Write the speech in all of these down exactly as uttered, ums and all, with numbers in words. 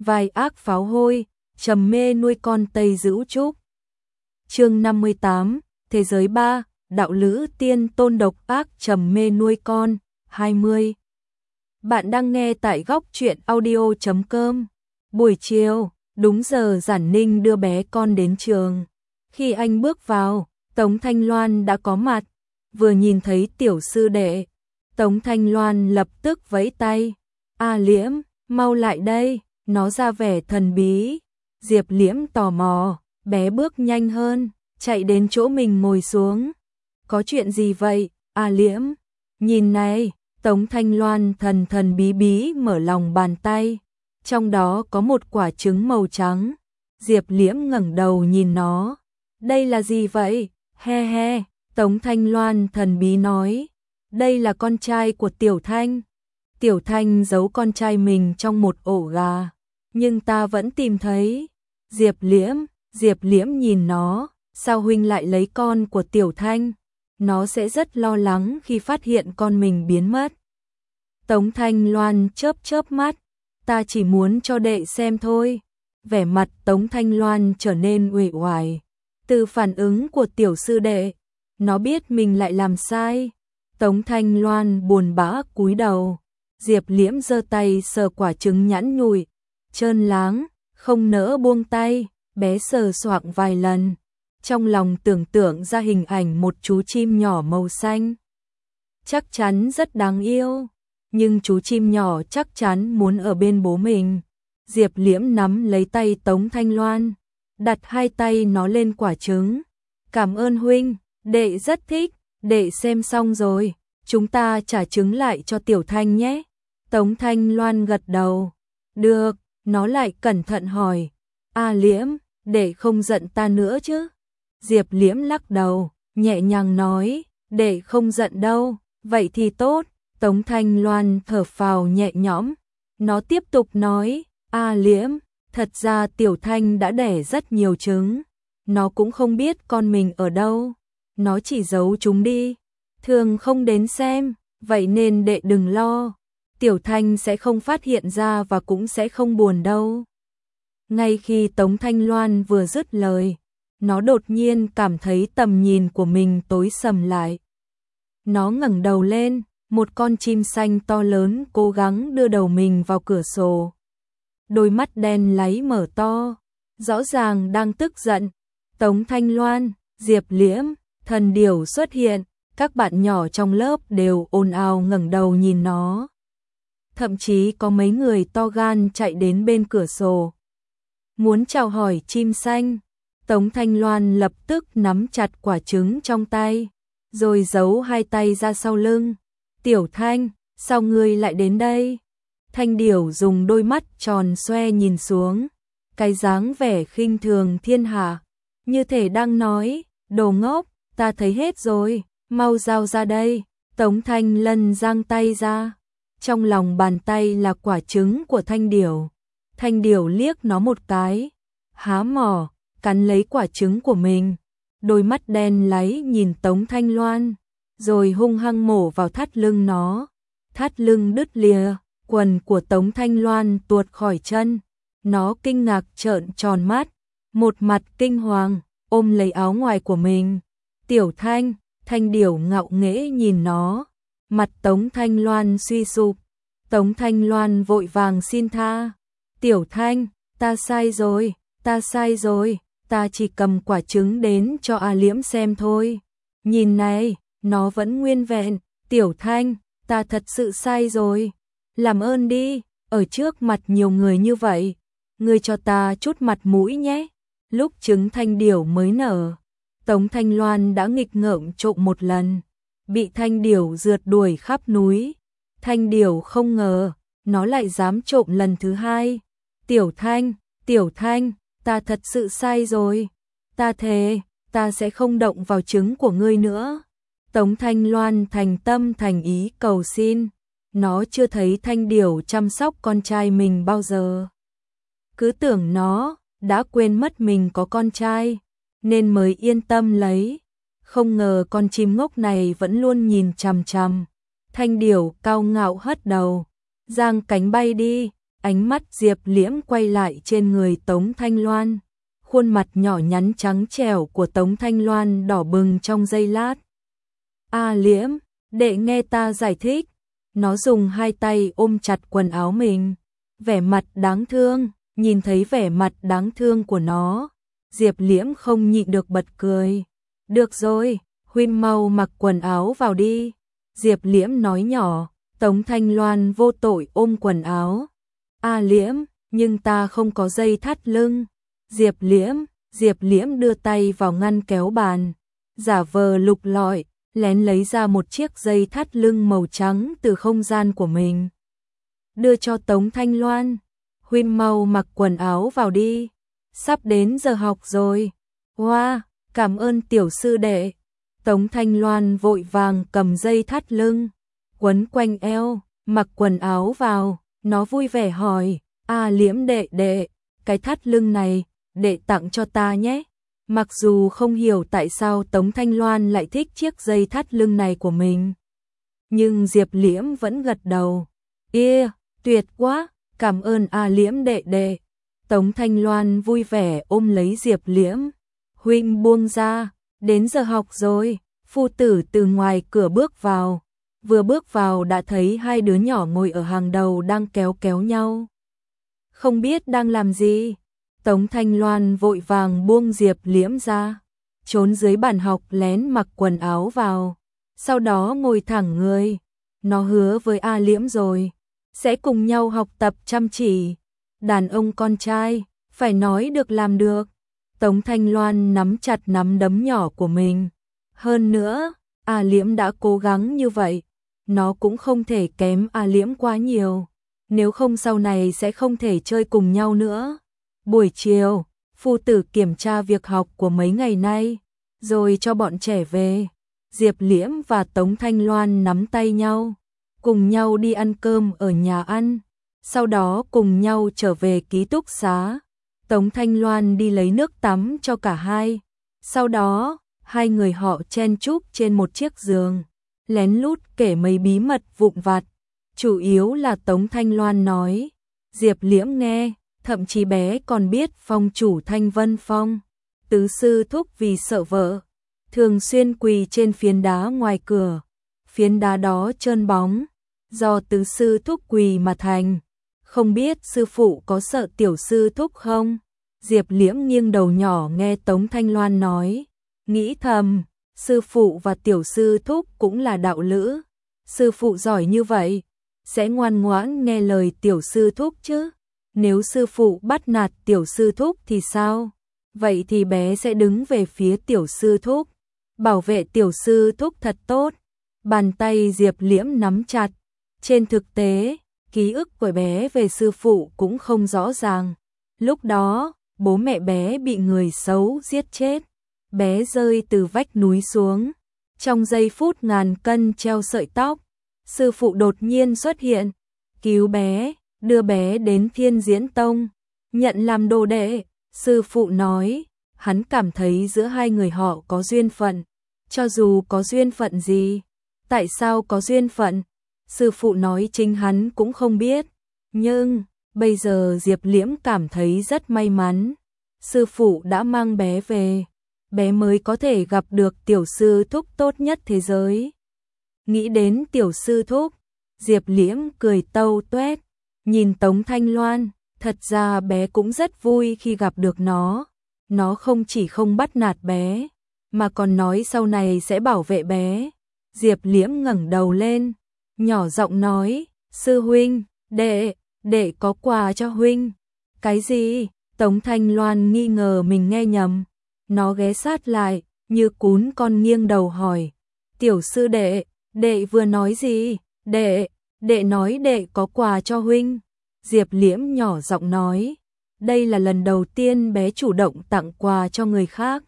vai ác pháo hôi, trầm mê nuôi con Tây Dữu Trúc. Chương năm mươi tám, Thế giới ba, đạo lữ tiên tôn độc ác trầm mê nuôi con, hai mươi. Bạn đang nghe tại góc truyện audio chấm com. Buổi chiều, đúng giờ Giản Ninh đưa bé con đến trường. Khi anh bước vào, Tống Thanh Loan đã có mặt. Vừa nhìn thấy tiểu sư đệ, Tống Thanh Loan lập tức vẫy tay. A Liễm, mau lại đây, nó ra vẻ thần bí. Diệp Liễm tò mò, bé bước nhanh hơn, chạy đến chỗ mình ngồi xuống. Có chuyện gì vậy, A Liễm? Nhìn này, Tống Thanh Loan thần thần bí bí mở lòng bàn tay. Trong đó có một quả trứng màu trắng. Diệp Liễm ngẩng đầu nhìn nó. Đây là gì vậy? He he, Tống Thanh Loan thần bí nói. Đây là con trai của Tiểu Thanh. Tiểu Thanh giấu con trai mình trong một ổ gà. Nhưng ta vẫn tìm thấy. Diệp Liễm, Diệp Liễm nhìn nó. Sao huynh lại lấy con của Tiểu Thanh? Nó sẽ rất lo lắng khi phát hiện con mình biến mất. Tống Thanh Loan chớp chớp mắt. Ta chỉ muốn cho đệ xem thôi. Vẻ mặt Tống Thanh Loan trở nên uể oải. Từ phản ứng của tiểu sư đệ, nó biết mình lại làm sai. Tống Thanh Loan buồn bã cúi đầu. Diệp Liễm giơ tay sờ quả trứng nhẵn nhụi, trơn láng, không nỡ buông tay. Bé sờ soạng vài lần, trong lòng tưởng tượng ra hình ảnh một chú chim nhỏ màu xanh. Chắc chắn rất đáng yêu, nhưng chú chim nhỏ chắc chắn muốn ở bên bố mình. Diệp Liễm nắm lấy tay Tống Thanh Loan, đặt hai tay nó lên quả trứng. Cảm ơn huynh, đệ rất thích, đệ xem xong rồi, chúng ta trả trứng lại cho Tiểu Thanh nhé. Tống Thanh Loan gật đầu. Được, nó lại cẩn thận hỏi. A Liễm, đệ không giận ta nữa chứ? Diệp Liễm lắc đầu, nhẹ nhàng nói, đệ không giận đâu, vậy thì tốt. Tống Thanh Loan thở phào nhẹ nhõm. Nó tiếp tục nói, A Liễm, thật ra Tiểu Thanh đã đẻ rất nhiều trứng. Nó cũng không biết con mình ở đâu. Nó chỉ giấu chúng đi, thường không đến xem, vậy nên đệ đừng lo. Tiểu Thanh sẽ không phát hiện ra và cũng sẽ không buồn đâu. Ngay khi Tống Thanh Loan vừa dứt lời, nó đột nhiên cảm thấy tầm nhìn của mình tối sầm lại. Nó ngẩng đầu lên, một con chim xanh to lớn cố gắng đưa đầu mình vào cửa sổ. Đôi mắt đen láy mở to, rõ ràng đang tức giận. Tống Thanh Loan, Diệp Liễm, thần điểu xuất hiện, các bạn nhỏ trong lớp đều ồn ào ngẩng đầu nhìn nó. Thậm chí có mấy người to gan chạy đến bên cửa sổ, muốn chào hỏi chim xanh. Tống Thanh Loan lập tức nắm chặt quả trứng trong tay, rồi giấu hai tay ra sau lưng. Tiểu Thanh, sao ngươi lại đến đây? Thanh điểu dùng đôi mắt tròn xoe nhìn xuống, cái dáng vẻ khinh thường thiên hạ, như thể đang nói, đồ ngốc, ta thấy hết rồi, mau giao ra đây. Tống Thanh Lân giang tay ra, trong lòng bàn tay là quả trứng của thanh điểu. Thanh điểu liếc nó một cái, há mỏ, cắn lấy quả trứng của mình. Đôi mắt đen láy nhìn Tống Thanh Loan, rồi hung hăng mổ vào thắt lưng nó. Thắt lưng đứt lìa, quần của Tống Thanh Loan tuột khỏi chân. Nó kinh ngạc trợn tròn mắt, một mặt kinh hoàng, ôm lấy áo ngoài của mình. Tiểu Thanh, thanh điểu ngạo nghễ nhìn nó. Mặt Tống Thanh Loan suy sụp. Tống Thanh Loan vội vàng xin tha. Tiểu Thanh, ta sai rồi, ta sai rồi, ta chỉ cầm quả trứng đến cho A Liễm xem thôi. Nhìn này, nó vẫn nguyên vẹn. Tiểu Thanh, ta thật sự sai rồi. Làm ơn đi, ở trước mặt nhiều người như vậy, ngươi cho ta chút mặt mũi nhé. Lúc trứng thanh điểu mới nở, Tống Thanh Loan đã nghịch ngợm trộm một lần, bị thanh điểu rượt đuổi khắp núi. Thanh điểu không ngờ, nó lại dám trộm lần thứ hai. Tiểu Thanh, Tiểu Thanh, ta thật sự sai rồi. Ta thề, ta sẽ không động vào trứng của ngươi nữa. Tống Thanh Loan thành tâm thành ý cầu xin. Nó chưa thấy thanh điểu chăm sóc con trai mình bao giờ. Cứ tưởng nó đã quên mất mình có con trai, nên mới yên tâm lấy. Không ngờ con chim ngốc này vẫn luôn nhìn chằm chằm. Thanh điểu cao ngạo hất đầu, giang cánh bay đi. Ánh mắt Diệp Liễm quay lại trên người Tống Thanh Loan. Khuôn mặt nhỏ nhắn trắng trẻo của Tống Thanh Loan đỏ bừng trong giây lát. A Liễm, đệ nghe ta giải thích. Nó dùng hai tay ôm chặt quần áo mình. Vẻ mặt đáng thương, nhìn thấy vẻ mặt đáng thương của nó. Diệp Liễm không nhịn được bật cười. Được rồi, huynh mau mặc quần áo vào đi. Diệp Liễm nói nhỏ. Tống Thanh Loan vô tội ôm quần áo. A Liễm, nhưng ta không có dây thắt lưng. Diệp Liễm, Diệp Liễm đưa tay vào ngăn kéo bàn, giả vờ lục lọi, lén lấy ra một chiếc dây thắt lưng màu trắng từ không gian của mình. Đưa cho Tống Thanh Loan, huynh mau mặc quần áo vào đi, sắp đến giờ học rồi. Wow, cảm ơn tiểu sư đệ. Tống Thanh Loan vội vàng cầm dây thắt lưng, quấn quanh eo, mặc quần áo vào, nó vui vẻ hỏi, A Liễm đệ đệ, cái thắt lưng này, đệ tặng cho ta nhé. Mặc dù không hiểu tại sao Tống Thanh Loan lại thích chiếc dây thắt lưng này của mình, nhưng Diệp Liễm vẫn gật đầu. Ê, tuyệt quá, cảm ơn A Liễm đệ đệ. Tống Thanh Loan vui vẻ ôm lấy Diệp Liễm. Huynh buông ra, đến giờ học rồi. Phu tử từ ngoài cửa bước vào. Vừa bước vào đã thấy hai đứa nhỏ ngồi ở hàng đầu đang kéo kéo nhau. Không biết đang làm gì. Tống Thanh Loan vội vàng buông Diệp Liễm ra, trốn dưới bàn học lén mặc quần áo vào, sau đó ngồi thẳng người. Nó hứa với A Liễm rồi, sẽ cùng nhau học tập chăm chỉ. Đàn ông con trai, phải nói được làm được. Tống Thanh Loan nắm chặt nắm đấm nhỏ của mình. Hơn nữa, A Liễm đã cố gắng như vậy, nó cũng không thể kém A Liễm quá nhiều. Nếu không sau này sẽ không thể chơi cùng nhau nữa. Buổi chiều, phu tử kiểm tra việc học của mấy ngày nay, rồi cho bọn trẻ về. Diệp Liễm và Tống Thanh Loan nắm tay nhau, cùng nhau đi ăn cơm ở nhà ăn, sau đó cùng nhau trở về ký túc xá. Tống Thanh Loan đi lấy nước tắm cho cả hai. Sau đó, hai người họ chen chúc trên một chiếc giường, lén lút kể mấy bí mật vụn vặt. Chủ yếu là Tống Thanh Loan nói, Diệp Liễm nghe. Thậm chí bé còn biết phong chủ Thanh Vân Phong, tứ sư thúc vì sợ vợ, thường xuyên quỳ trên phiến đá ngoài cửa. Phiến đá đó trơn bóng, do tứ sư thúc quỳ mà thành. Không biết sư phụ có sợ tiểu sư thúc không? Diệp Liễm nghiêng đầu nhỏ nghe Tống Thanh Loan nói, nghĩ thầm, sư phụ và tiểu sư thúc cũng là đạo lữ. Sư phụ giỏi như vậy, sẽ ngoan ngoãn nghe lời tiểu sư thúc chứ? Nếu sư phụ bắt nạt tiểu sư thúc thì sao? Vậy thì bé sẽ đứng về phía tiểu sư thúc, bảo vệ tiểu sư thúc thật tốt. Bàn tay Diệp Liễm nắm chặt. Trên thực tế, ký ức của bé về sư phụ cũng không rõ ràng. Lúc đó, bố mẹ bé bị người xấu giết chết. Bé rơi từ vách núi xuống. Trong giây phút ngàn cân treo sợi tóc, sư phụ đột nhiên xuất hiện, cứu bé. Đưa bé đến Thiên Diễn Tông, nhận làm đồ đệ. Sư phụ nói, hắn cảm thấy giữa hai người họ có duyên phận. Cho dù có duyên phận gì, tại sao có duyên phận, sư phụ nói chính hắn cũng không biết. Nhưng, bây giờ Diệp Liễm cảm thấy rất may mắn. Sư phụ đã mang bé về, bé mới có thể gặp được tiểu sư thúc tốt nhất thế giới. Nghĩ đến tiểu sư thúc, Diệp Liễm cười tâu tuét. Nhìn Tống Thanh Loan, thật ra bé cũng rất vui khi gặp được nó. Nó không chỉ không bắt nạt bé, mà còn nói sau này sẽ bảo vệ bé. Diệp Liễm ngẩng đầu lên, nhỏ giọng nói, sư huynh, đệ, đệ có quà cho huynh. Cái gì? Tống Thanh Loan nghi ngờ mình nghe nhầm. Nó ghé sát lại, như cún con nghiêng đầu hỏi, tiểu sư đệ, đệ vừa nói gì? Đệ... Đệ nói đệ có quà cho huynh. Diệp Liễm nhỏ giọng nói, đây là lần đầu tiên bé chủ động tặng quà cho người khác.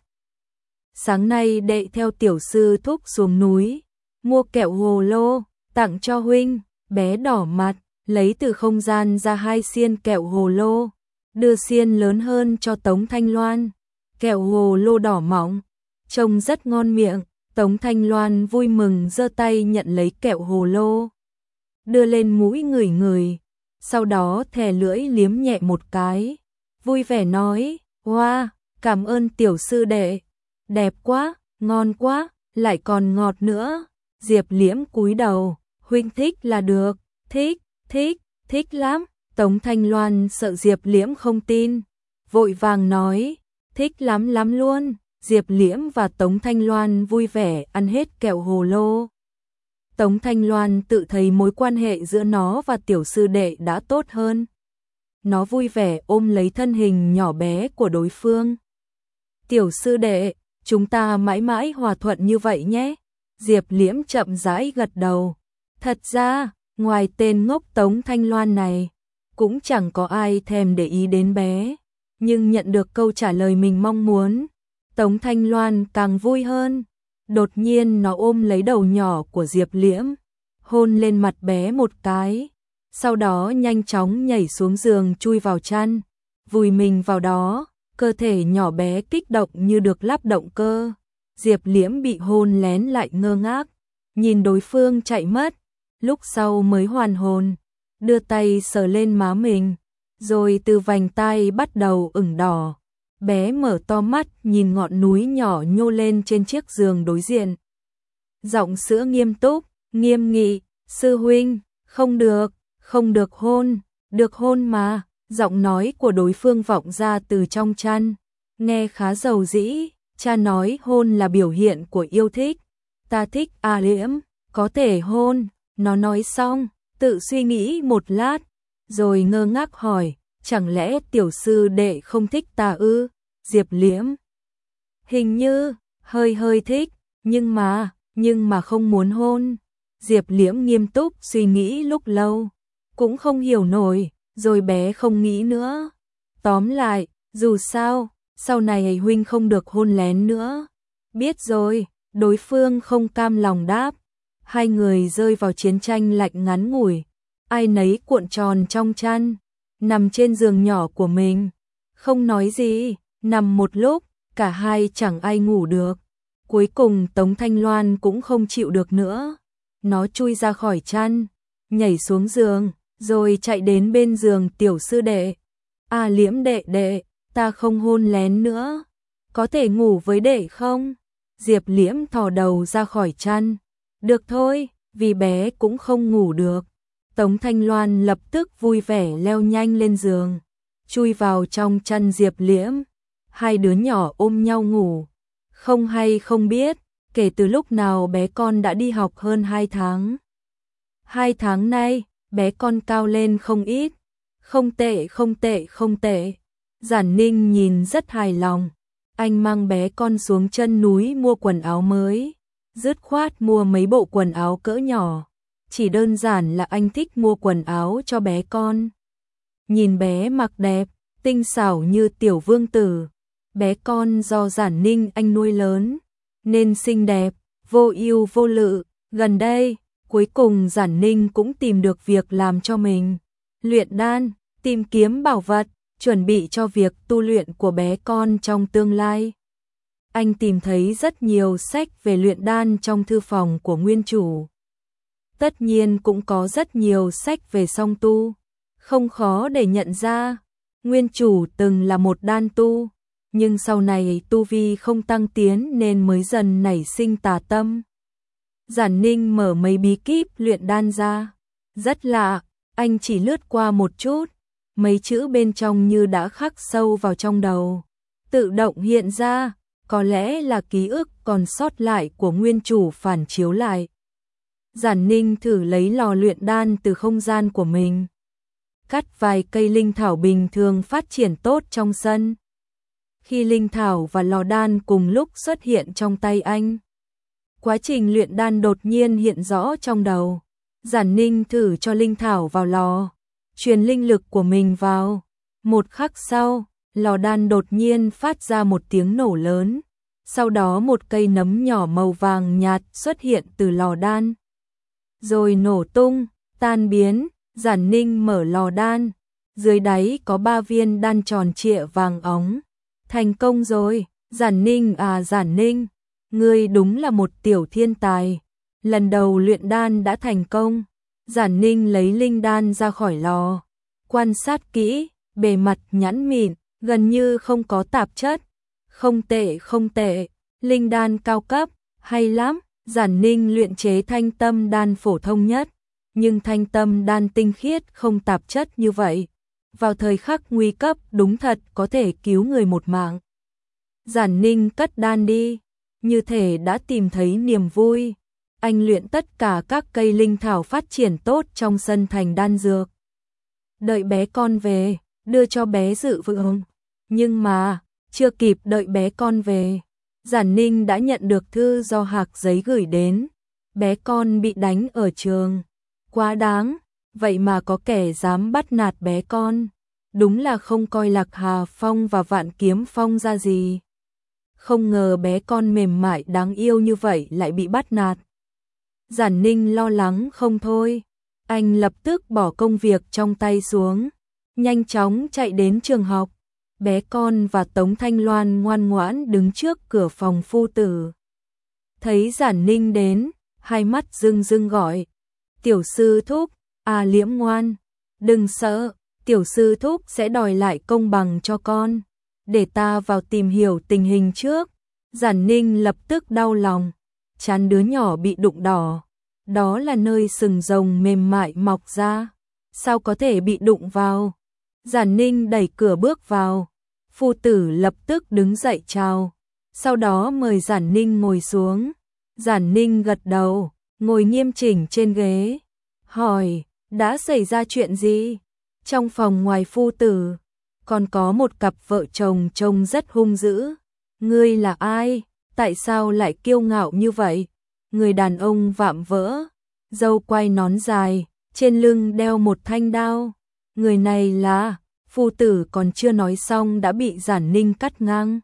Sáng nay đệ theo tiểu sư thúc xuống núi, mua kẹo hồ lô, tặng cho huynh. Bé đỏ mặt, lấy từ không gian ra hai xiên kẹo hồ lô, đưa xiên lớn hơn cho Tống Thanh Loan. Kẹo hồ lô đỏ mọng, trông rất ngon miệng. Tống Thanh Loan vui mừng giơ tay nhận lấy kẹo hồ lô, đưa lên mũi ngửi ngửi. sau đó thè lưỡi liếm nhẹ một cái, vui vẻ nói, wow, cảm ơn tiểu sư đệ, đẹp quá, ngon quá, lại còn ngọt nữa. Diệp Liễm cúi đầu, huynh thích là được, thích, thích, thích lắm. Tống Thanh Loan sợ Diệp Liễm không tin, vội vàng nói, thích lắm lắm luôn. Diệp Liễm và Tống Thanh Loan vui vẻ ăn hết kẹo hồ lô. Tống Thanh Loan tự thấy mối quan hệ giữa nó và tiểu sư đệ đã tốt hơn. Nó vui vẻ ôm lấy thân hình nhỏ bé của đối phương. Tiểu sư đệ, chúng ta mãi mãi hòa thuận như vậy nhé. Diệp Liễm chậm rãi gật đầu. Thật ra, ngoài tên ngốc Tống Thanh Loan này, cũng chẳng có ai thèm để ý đến bé. Nhưng nhận được câu trả lời mình mong muốn, Tống Thanh Loan càng vui hơn. Đột nhiên nó ôm lấy đầu nhỏ của Diệp Liễm, hôn lên mặt bé một cái, sau đó nhanh chóng nhảy xuống giường chui vào chăn, vùi mình vào đó, cơ thể nhỏ bé kích động như được lắp động cơ. Diệp Liễm bị hôn lén lại ngơ ngác, nhìn đối phương chạy mất, lúc sau mới hoàn hồn, đưa tay sờ lên má mình, rồi từ vành tai bắt đầu ửng đỏ. Bé mở to mắt nhìn ngọn núi nhỏ nhô lên trên chiếc giường đối diện. Giọng sữa nghiêm túc, nghiêm nghị, sư huynh, không được, không được hôn, được hôn mà. Giọng nói của đối phương vọng ra từ trong chăn, nghe khá dầu dĩ. Cha nói hôn là biểu hiện của yêu thích, ta thích A Liễm, có thể hôn. Nó nói xong, tự suy nghĩ một lát, rồi ngơ ngác hỏi, chẳng lẽ tiểu sư đệ không thích ta ư? Diệp Liễm hình như hơi hơi thích, nhưng mà, nhưng mà không muốn hôn. Diệp Liễm nghiêm túc suy nghĩ lúc lâu, cũng không hiểu nổi, rồi bé không nghĩ nữa. Tóm lại, dù sao, sau này huynh không được hôn lén nữa. Biết rồi, đối phương không cam lòng đáp. Hai người rơi vào chiến tranh lạnh ngắn ngủi, ai nấy cuộn tròn trong chăn, nằm trên giường nhỏ của mình, không nói gì. Nằm một lúc, cả hai chẳng ai ngủ được. Cuối cùng Tống Thanh Loan cũng không chịu được nữa. Nó chui ra khỏi chăn, nhảy xuống giường, rồi chạy đến bên giường tiểu sư đệ. À Liễm đệ đệ, ta không hôn lén nữa. Có thể ngủ với đệ không? Diệp Liễm thò đầu ra khỏi chăn. Được thôi, vì bé cũng không ngủ được. Tống Thanh Loan lập tức vui vẻ leo nhanh lên giường, chui vào trong chăn Diệp Liễm. Hai đứa nhỏ ôm nhau ngủ, không hay không biết, kể từ lúc nào bé con đã đi học hơn hai tháng. Hai tháng nay, bé con cao lên không ít, không tệ không tệ không tệ. Giản Ninh nhìn rất hài lòng, anh mang bé con xuống chân núi mua quần áo mới, dứt khoát mua mấy bộ quần áo cỡ nhỏ, chỉ đơn giản là anh thích mua quần áo cho bé con. Nhìn bé mặc đẹp, tinh xảo như tiểu vương tử. Bé con do Giản Ninh anh nuôi lớn, nên xinh đẹp, vô ưu vô lự. Gần đây, cuối cùng Giản Ninh cũng tìm được việc làm cho mình. Luyện đan, tìm kiếm bảo vật, chuẩn bị cho việc tu luyện của bé con trong tương lai. Anh tìm thấy rất nhiều sách về luyện đan trong thư phòng của nguyên chủ. Tất nhiên cũng có rất nhiều sách về song tu. Không khó để nhận ra, nguyên chủ từng là một đan tu. Nhưng sau này tu vi không tăng tiến nên mới dần nảy sinh tà tâm. Giản Ninh mở mấy bí kíp luyện đan ra. Rất lạ, anh chỉ lướt qua một chút, mấy chữ bên trong như đã khắc sâu vào trong đầu. Tự động hiện ra, có lẽ là ký ức còn sót lại của nguyên chủ phản chiếu lại. Giản Ninh thử lấy lò luyện đan từ không gian của mình. Cắt vài cây linh thảo bình thường phát triển tốt trong sân. Khi linh thảo và lò đan cùng lúc xuất hiện trong tay anh, quá trình luyện đan đột nhiên hiện rõ trong đầu. Giản Ninh thử cho linh thảo vào lò, truyền linh lực của mình vào. Một khắc sau, lò đan đột nhiên phát ra một tiếng nổ lớn. Sau đó một cây nấm nhỏ màu vàng nhạt xuất hiện từ lò đan, rồi nổ tung, tan biến. Giản Ninh mở lò đan, dưới đáy có ba viên đan tròn trịa vàng óng. Thành công rồi. Giản Ninh à Giản Ninh, ngươi đúng là một tiểu thiên tài. Lần đầu luyện đan đã thành công. Giản Ninh lấy linh đan ra khỏi lò, Quan sát kỹ, bề mặt nhẵn mịn, gần như không có tạp chất. Không tệ không tệ, linh đan cao cấp, hay lắm. Giản Ninh luyện chế thanh tâm đan phổ thông nhất, nhưng thanh tâm đan tinh khiết không tạp chất như vậy. Vào thời khắc nguy cấp đúng thật có thể cứu người một mạng. Giản Ninh cất đan đi, như thể đã tìm thấy niềm vui. Anh luyện tất cả các cây linh thảo phát triển tốt trong sân thành đan dược. Đợi bé con về, đưa cho bé dự vượng. Nhưng mà, chưa kịp đợi bé con về, Giản Ninh đã nhận được thư do Hạc Giấy gửi đến. Bé con bị đánh ở trường. Quá đáng, vậy mà có kẻ dám bắt nạt bé con. Đúng là không coi Lạc Hà Phong và Vạn Kiếm Phong ra gì. Không ngờ bé con mềm mại đáng yêu như vậy lại bị bắt nạt. Giản Ninh lo lắng không thôi. Anh lập tức bỏ công việc trong tay xuống, nhanh chóng chạy đến trường học. Bé con và Tống Thanh Loan ngoan ngoãn đứng trước cửa phòng phu tử. Thấy Giản Ninh đến, hai mắt rưng rưng gọi. Tiểu sư thúc, à Liễm ngoan, đừng sợ, tiểu sư thúc sẽ đòi lại công bằng cho con. Để ta vào tìm hiểu tình hình trước. Giản Ninh lập tức đau lòng, trán đứa nhỏ bị đụng đỏ. Đó là nơi sừng rồng mềm mại mọc ra. Sao có thể bị đụng vào? Giản Ninh đẩy cửa bước vào. Phu tử lập tức đứng dậy chào. Sau đó mời Giản Ninh ngồi xuống. Giản Ninh gật đầu, ngồi nghiêm chỉnh trên ghế. Hỏi, đã xảy ra chuyện gì? Trong phòng ngoài phu tử, còn có một cặp vợ chồng trông rất hung dữ. Ngươi là ai? Tại sao lại kiêu ngạo như vậy? Người đàn ông vạm vỡ, râu quai nón dài, trên lưng đeo một thanh đao. Người này là... Phu tử còn chưa nói xong đã bị Giản Ninh cắt ngang.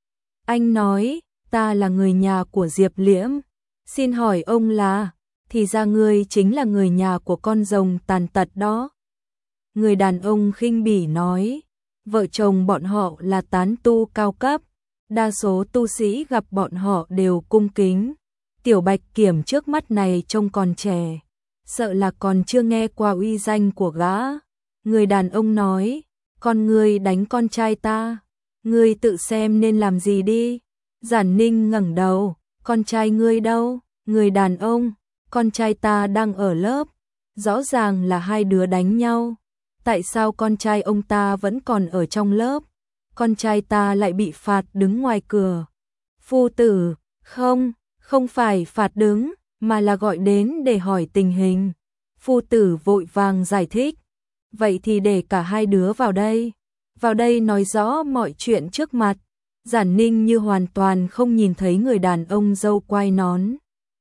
Anh nói, ta là người nhà của Diệp Liễm. Xin hỏi ông là... Thì ra ngươi chính là người nhà của con rồng tàn tật đó. Người đàn ông khinh bỉ nói, vợ chồng bọn họ là tán tu cao cấp. Đa số tu sĩ gặp bọn họ đều cung kính. Tiểu Bạch Kiểm trước mắt này trông còn trẻ, sợ là còn chưa nghe qua uy danh của gã. Người đàn ông nói, con ngươi đánh con trai ta, ngươi tự xem nên làm gì đi. Giản Ninh ngẩng đầu, con trai ngươi đâu? Người đàn ông, con trai ta đang ở lớp. Rõ ràng là hai đứa đánh nhau. Tại sao con trai ông ta vẫn còn ở trong lớp? Con trai ta lại bị phạt đứng ngoài cửa. Phu tử, không, không phải phạt đứng, mà là gọi đến để hỏi tình hình. Phu tử vội vàng giải thích. Vậy thì để cả hai đứa vào đây. Vào đây nói rõ mọi chuyện trước mặt. Giản Ninh như hoàn toàn không nhìn thấy người đàn ông râu quai nón.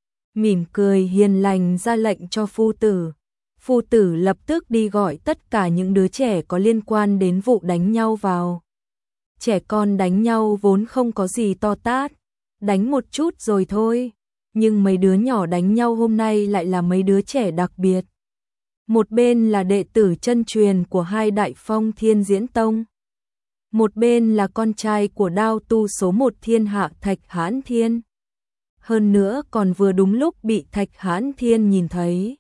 Mỉm cười hiền lành ra lệnh cho phu tử. Phu tử lập tức đi gọi tất cả những đứa trẻ có liên quan đến vụ đánh nhau vào. Trẻ con đánh nhau vốn không có gì to tát, đánh một chút rồi thôi. Nhưng mấy đứa nhỏ đánh nhau hôm nay lại là mấy đứa trẻ đặc biệt. Một bên là đệ tử chân truyền của hai đại phong Thiên Diễn Tông. Một bên là con trai của đao tu số một thiên hạ Thạch Hãn Thiên. Hơn nữa còn vừa đúng lúc bị Thạch Hãn Thiên nhìn thấy.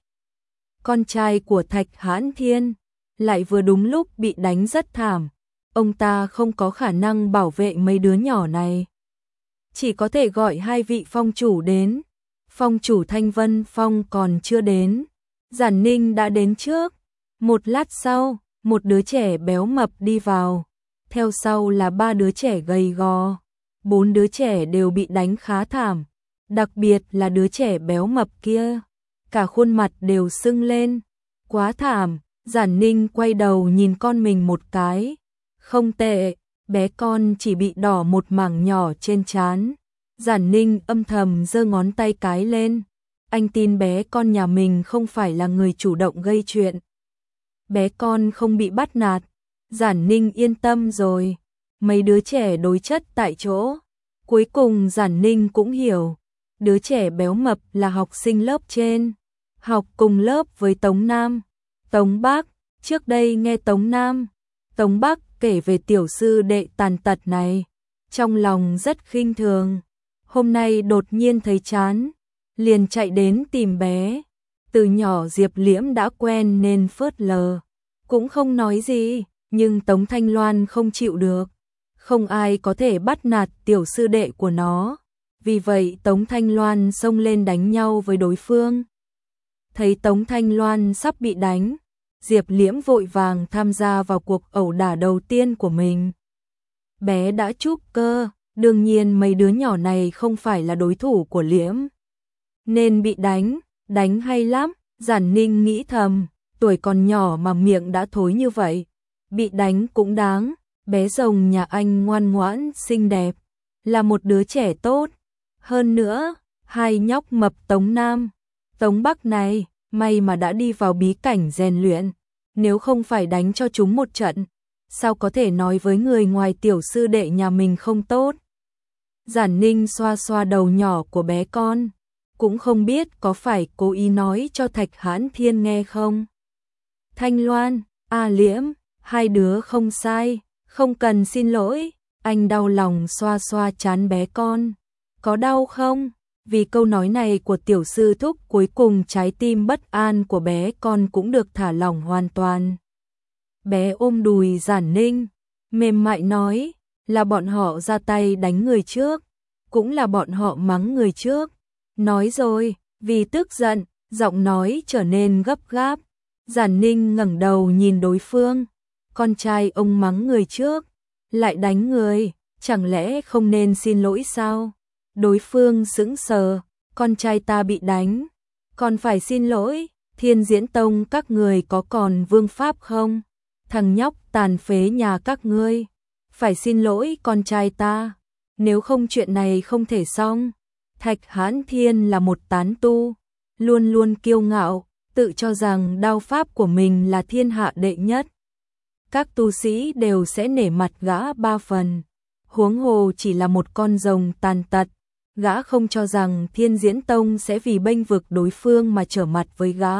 Con trai của Thạch Hãn Thiên lại vừa đúng lúc bị đánh rất thảm. Ông ta không có khả năng bảo vệ mấy đứa nhỏ này. Chỉ có thể gọi hai vị phong chủ đến. Phong chủ Thanh Vân Phong còn chưa đến. Giản Ninh đã đến trước. Một lát sau, một đứa trẻ béo mập đi vào. Theo sau là ba đứa trẻ gầy gò. Bốn đứa trẻ đều bị đánh khá thảm. Đặc biệt là đứa trẻ béo mập kia. Cả khuôn mặt đều sưng lên. Quá thảm. Giản Ninh quay đầu nhìn con mình một cái. Không tệ, bé con chỉ bị đỏ một mảng nhỏ trên trán. Giản Ninh âm thầm giơ ngón tay cái lên. Anh tin bé con nhà mình không phải là người chủ động gây chuyện. Bé con không bị bắt nạt. Giản Ninh yên tâm rồi. Mấy đứa trẻ đối chất tại chỗ. Cuối cùng Giản Ninh cũng hiểu. Đứa trẻ béo mập là học sinh lớp trên. Học cùng lớp với Tống Nam. Tống Bắc, trước đây nghe Tống Nam, Tống Bắc kể về tiểu sư đệ tàn tật này. Trong lòng rất khinh thường. Hôm nay đột nhiên thấy chán. Liền chạy đến tìm bé. Từ nhỏ Diệp Liễm đã quen nên phớt lờ. cũng không nói gì, nhưng Tống Thanh Loan không chịu được. Không ai có thể bắt nạt tiểu sư đệ của nó. Vì vậy Tống Thanh Loan xông lên đánh nhau với đối phương. Thấy Tống Thanh Loan sắp bị đánh, Diệp Liễm vội vàng tham gia vào cuộc ẩu đả đầu tiên của mình. Bé đã trúc cơ, đương nhiên mấy đứa nhỏ này không phải là đối thủ của Liễm. Nên bị đánh, đánh hay lắm, Giản Ninh nghĩ thầm, tuổi còn nhỏ mà miệng đã thối như vậy. Bị đánh cũng đáng, bé rồng nhà anh ngoan ngoãn, xinh đẹp, là một đứa trẻ tốt. Hơn nữa, hai nhóc mập Tống Nam, Tống Bắc này, may mà đã đi vào bí cảnh rèn luyện. Nếu không phải đánh cho chúng một trận, sao có thể nói với người ngoài tiểu sư đệ nhà mình không tốt. Giản Ninh xoa xoa đầu nhỏ của bé con, cũng không biết có phải cố ý nói cho Thạch Hãn Thiên nghe không. Thanh Loan, A Liễm, hai đứa không sai, không cần xin lỗi. Anh đau lòng xoa xoa trán bé con. Có đau không? Vì câu nói này của tiểu sư thúc, cuối cùng trái tim bất an của bé con cũng được thả lỏng hoàn toàn. Bé ôm đùi Giản Ninh, mềm mại nói, là bọn họ ra tay đánh người trước, cũng là bọn họ mắng người trước. Nói rồi, vì tức giận, giọng nói trở nên gấp gáp. Giản Ninh ngẩng đầu nhìn đối phương, con trai ông mắng người trước, lại đánh người, chẳng lẽ không nên xin lỗi sao? Đối phương sững sờ, con trai ta bị đánh, còn phải xin lỗi, Thiên Diễn Tông các người có còn vương pháp không? Thằng nhóc tàn phế nhà các ngươi, phải xin lỗi con trai ta, nếu không chuyện này không thể xong. Thạch Hãn Thiên là một tán tu, luôn luôn kiêu ngạo, tự cho rằng đao pháp của mình là thiên hạ đệ nhất. Các tu sĩ đều sẽ nể mặt gã ba phần, huống hồ chỉ là một con rồng tàn tật. Gã không cho rằng Thiên Diễn Tông sẽ vì bênh vực đối phương mà trở mặt với gã.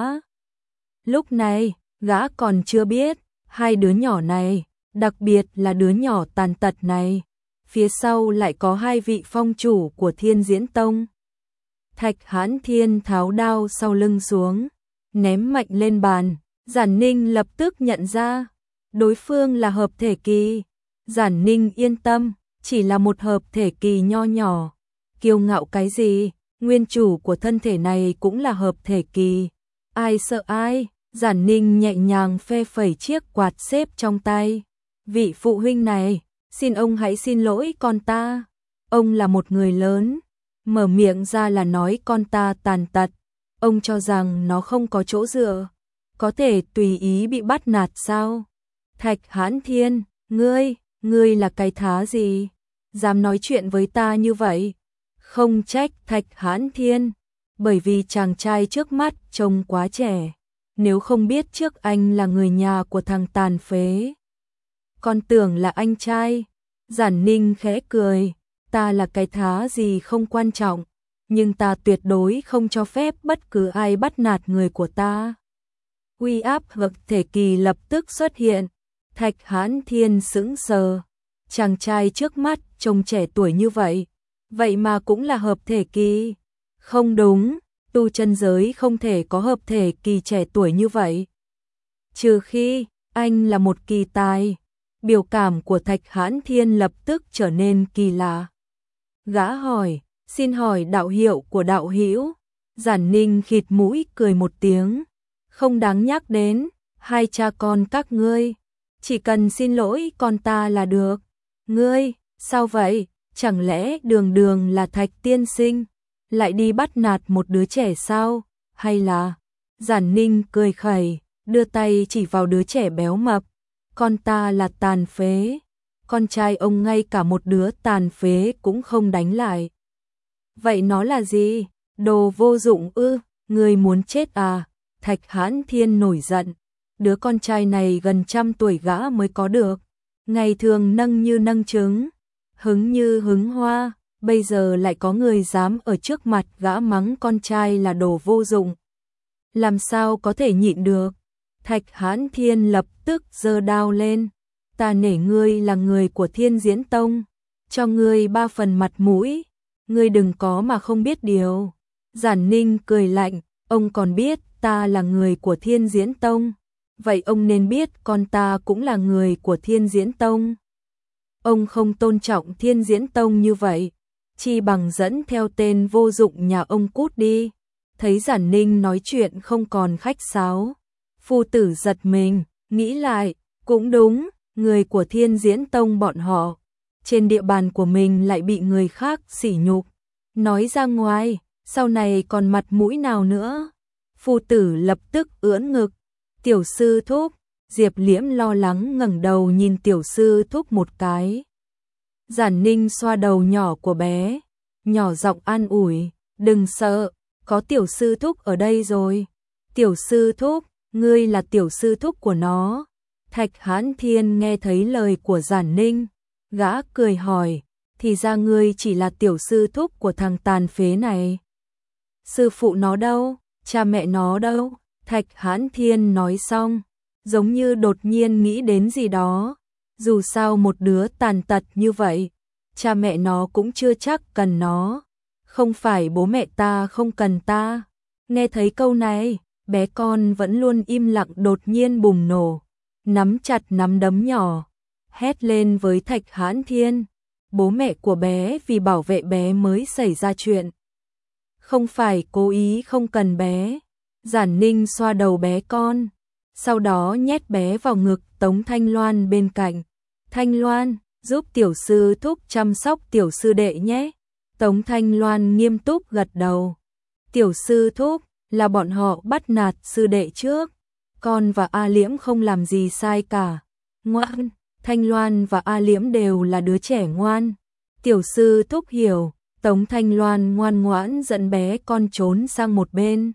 Lúc này, gã còn chưa biết, hai đứa nhỏ này, đặc biệt là đứa nhỏ tàn tật này, phía sau lại có hai vị phong chủ của Thiên Diễn Tông. Thạch Hãn Thiên tháo đao sau lưng xuống, ném mạnh lên bàn. Giản Ninh lập tức nhận ra, đối phương là hợp thể kỳ. Giản Ninh yên tâm, chỉ là một hợp thể kỳ nho nhỏ. Kiêu ngạo cái gì, nguyên chủ của thân thể này cũng là hợp thể kỳ. Ai sợ ai, Giản Ninh nhẹ nhàng phe phẩy chiếc quạt xếp trong tay. Vị phụ huynh này, xin ông hãy xin lỗi con ta. Ông là một người lớn, mở miệng ra là nói con ta tàn tật. Ông cho rằng nó không có chỗ dựa, có thể tùy ý bị bắt nạt sao? Thạch Hãn Thiên, ngươi, ngươi là cái thá gì? Dám nói chuyện với ta như vậy? Không trách Thạch Hãn Thiên, bởi vì chàng trai trước mắt trông quá trẻ. Nếu không biết trước anh là người nhà của thằng tàn phế, con tưởng là anh trai. Giản Ninh khẽ cười, ta là cái thá gì không quan trọng, nhưng ta tuyệt đối không cho phép bất cứ ai bắt nạt người của ta. Uy áp hợp thể kỳ lập tức xuất hiện. Thạch Hãn Thiên sững sờ, chàng trai trước mắt trông trẻ tuổi như vậy, vậy mà cũng là hợp thể kỳ. Không đúng, tu chân giới không thể có hợp thể kỳ trẻ tuổi như vậy. Trừ khi anh là một kỳ tài. Biểu cảm của Thạch Hãn Thiên lập tức trở nên kỳ lạ. Gã hỏi, xin hỏi đạo hiệu của đạo hữu. Giản Ninh khịt mũi cười một tiếng, không đáng nhắc đến, hai cha con các ngươi, chỉ cần xin lỗi con ta là được. Ngươi, sao vậy, chẳng lẽ đường đường là Thạch tiên sinh, lại đi bắt nạt một đứa trẻ sao, hay là... Giản Ninh cười khẩy, đưa tay chỉ vào đứa trẻ béo mập. Con ta là tàn phế, con trai ông ngay cả một đứa tàn phế cũng không đánh lại. Vậy nó là gì? Đồ vô dụng ư, ngươi muốn chết à? Thạch Hãn Thiên nổi giận, đứa con trai này gần trăm tuổi gã mới có được, ngày thường nâng như nâng trứng, hứng như hứng hoa, bây giờ lại có người dám ở trước mặt gã mắng con trai là đồ vô dụng. Làm sao có thể nhịn được? Thạch Hãn Thiên lập tức giơ đao lên, ta nể ngươi là người của Thiên Diễn Tông, cho ngươi ba phần mặt mũi, ngươi đừng có mà không biết điều. Giản Ninh cười lạnh, ông còn biết ta là người của Thiên Diễn Tông, vậy ông nên biết con ta cũng là người của Thiên Diễn Tông. Ông không tôn trọng Thiên Diễn Tông như vậy, chi bằng dẫn theo tên vô dụng nhà ông cút đi. Thấy Giản Ninh nói chuyện không còn khách sáo, phu tử giật mình, nghĩ lại, cũng đúng, người của Thiên Diễn Tông bọn họ, trên địa bàn của mình lại bị người khác sỉ nhục, nói ra ngoài, sau này còn mặt mũi nào nữa. Phu tử lập tức ưỡn ngực, tiểu sư thúc. Diệp Liễm lo lắng ngẩng đầu nhìn tiểu sư thúc một cái. Giản Ninh xoa đầu nhỏ của bé, nhỏ giọng an ủi, đừng sợ, có tiểu sư thúc ở đây rồi. Tiểu sư thúc, ngươi là tiểu sư thúc của nó. Thạch Hãn Thiên nghe thấy lời của Giản Ninh, gã cười hỏi, thì ra ngươi chỉ là tiểu sư thúc của thằng tàn phế này. Sư phụ nó đâu, cha mẹ nó đâu? Thạch Hãn Thiên nói xong, giống như đột nhiên nghĩ đến gì đó. Dù sao một đứa tàn tật như vậy, cha mẹ nó cũng chưa chắc cần nó. Không phải bố mẹ ta không cần ta. Nghe thấy câu này, bé con vẫn luôn im lặng đột nhiên bùng nổ, nắm chặt nắm đấm nhỏ, hét lên với Thạch Hãn Thiên. Bố mẹ của bé vì bảo vệ bé mới xảy ra chuyện, không phải cố ý không cần bé. Giản Ninh xoa đầu bé con, sau đó nhét bé vào ngực Tống Thanh Loan bên cạnh. Thanh Loan, giúp tiểu sư thúc chăm sóc tiểu sư đệ nhé. Tống Thanh Loan nghiêm túc gật đầu. Tiểu sư thúc, là bọn họ bắt nạt sư đệ trước. Con và A Liễm không làm gì sai cả. Ngoan, Thanh Loan và A Liễm đều là đứa trẻ ngoan. Tiểu sư thúc hiểu. Tống Thanh Loan ngoan ngoãn dẫn bé con trốn sang một bên.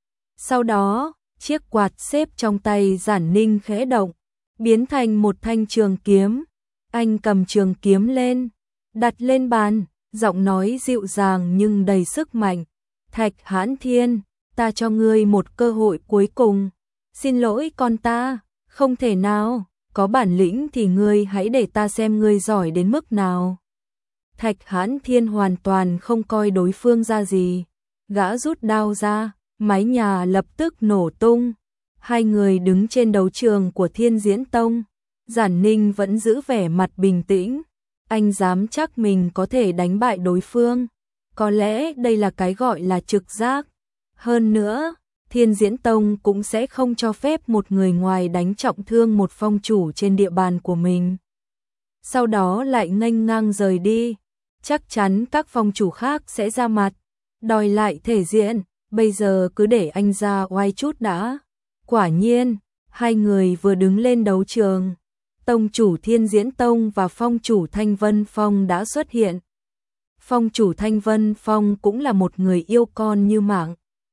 Sau đó, chiếc quạt xếp trong tay Giản Ninh khẽ động, biến thành một thanh trường kiếm. Anh cầm trường kiếm lên, đặt lên bàn, giọng nói dịu dàng nhưng đầy sức mạnh. Thạch Hãn Thiên, ta cho ngươi một cơ hội cuối cùng. Xin lỗi con ta, không thể nào, có bản lĩnh thì ngươi hãy để ta xem ngươi giỏi đến mức nào. Thạch Hãn Thiên hoàn toàn không coi đối phương ra gì. Gã rút đao ra, mái nhà lập tức nổ tung. Hai người đứng trên đấu trường của Thiên Diễn Tông. Giản Ninh vẫn giữ vẻ mặt bình tĩnh. Anh dám chắc mình có thể đánh bại đối phương. Có lẽ đây là cái gọi là trực giác. Hơn nữa, Thiên Diễn Tông cũng sẽ không cho phép một người ngoài đánh trọng thương một phong chủ trên địa bàn của mình, sau đó lại nghênh ngang rời đi. Chắc chắn các phong chủ khác sẽ ra mặt, đòi lại thể diện. Bây giờ cứ để anh ra oai chút đã. Quả nhiên, hai người vừa đứng lên đấu trường, tông chủ Thiên Diễn Tông và phong chủ Thanh Vân Phong đã xuất hiện. Phong chủ Thanh Vân Phong cũng là một người yêu con như mạng.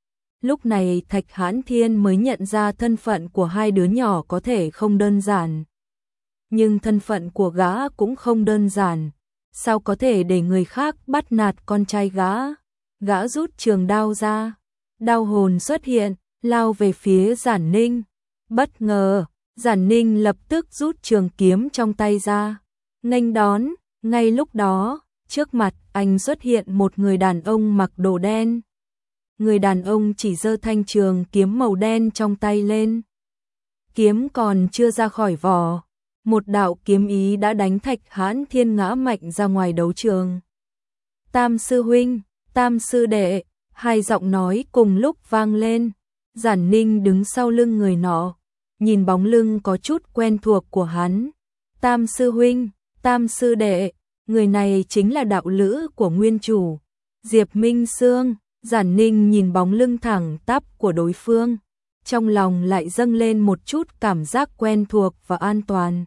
Lúc này Thạch Hãn Thiên mới nhận ra thân phận của hai đứa nhỏ có thể không đơn giản. Nhưng thân phận của gã cũng không đơn giản. Sao có thể để người khác bắt nạt con trai gã? Gã rút trường đao ra. Đao hồn xuất hiện, lao về phía Giản Ninh. Bất ngờ, Giản Ninh lập tức rút trường kiếm trong tay ra, nghênh đón. Ngay lúc đó, trước mặt anh xuất hiện một người đàn ông mặc đồ đen. Người đàn ông chỉ giơ thanh trường kiếm màu đen trong tay lên. Kiếm còn chưa ra khỏi vỏ, một đạo kiếm ý đã đánh Thạch Hãn Thiên ngã mạnh ra ngoài đấu trường. Tam sư huynh, Tam sư đệ, hai giọng nói cùng lúc vang lên. Giản Ninh đứng sau lưng người nọ, nhìn bóng lưng có chút quen thuộc của hắn. Tam sư huynh, Tam sư đệ, người này chính là đạo lữ của nguyên chủ, Diệp Minh Sương. Giản Ninh nhìn bóng lưng thẳng tắp của đối phương, trong lòng lại dâng lên một chút cảm giác quen thuộc và an toàn.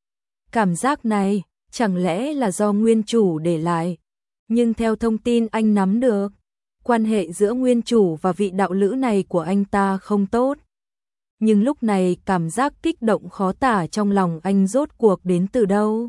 Cảm giác này, chẳng lẽ là do nguyên chủ để lại? Nhưng theo thông tin anh nắm được, quan hệ giữa nguyên chủ và vị đạo lữ này của anh ta không tốt. Nhưng lúc này cảm giác kích động khó tả trong lòng anh rốt cuộc đến từ đâu?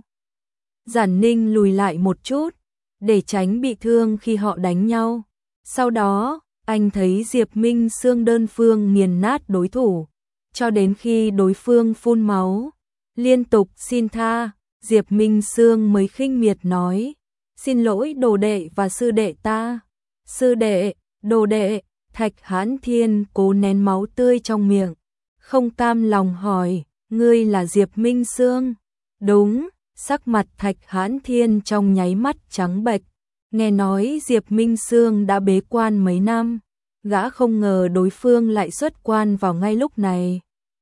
Giản Ninh lùi lại một chút, để tránh bị thương khi họ đánh nhau. Sau đó, anh thấy Diệp Minh Sương đơn phương nghiền nát đối thủ, cho đến khi đối phương phun máu, liên tục xin tha, Diệp Minh Sương mới khinh miệt nói, xin lỗi đồ đệ và sư đệ ta. Sư đệ, đồ đệ, Thạch Hãn Thiên cố nén máu tươi trong miệng, không cam lòng hỏi, ngươi là Diệp Minh Sương? Đúng, sắc mặt Thạch Hãn Thiên trong nháy mắt trắng bệch, nghe nói Diệp Minh Sương đã bế quan mấy năm, gã không ngờ đối phương lại xuất quan vào ngay lúc này.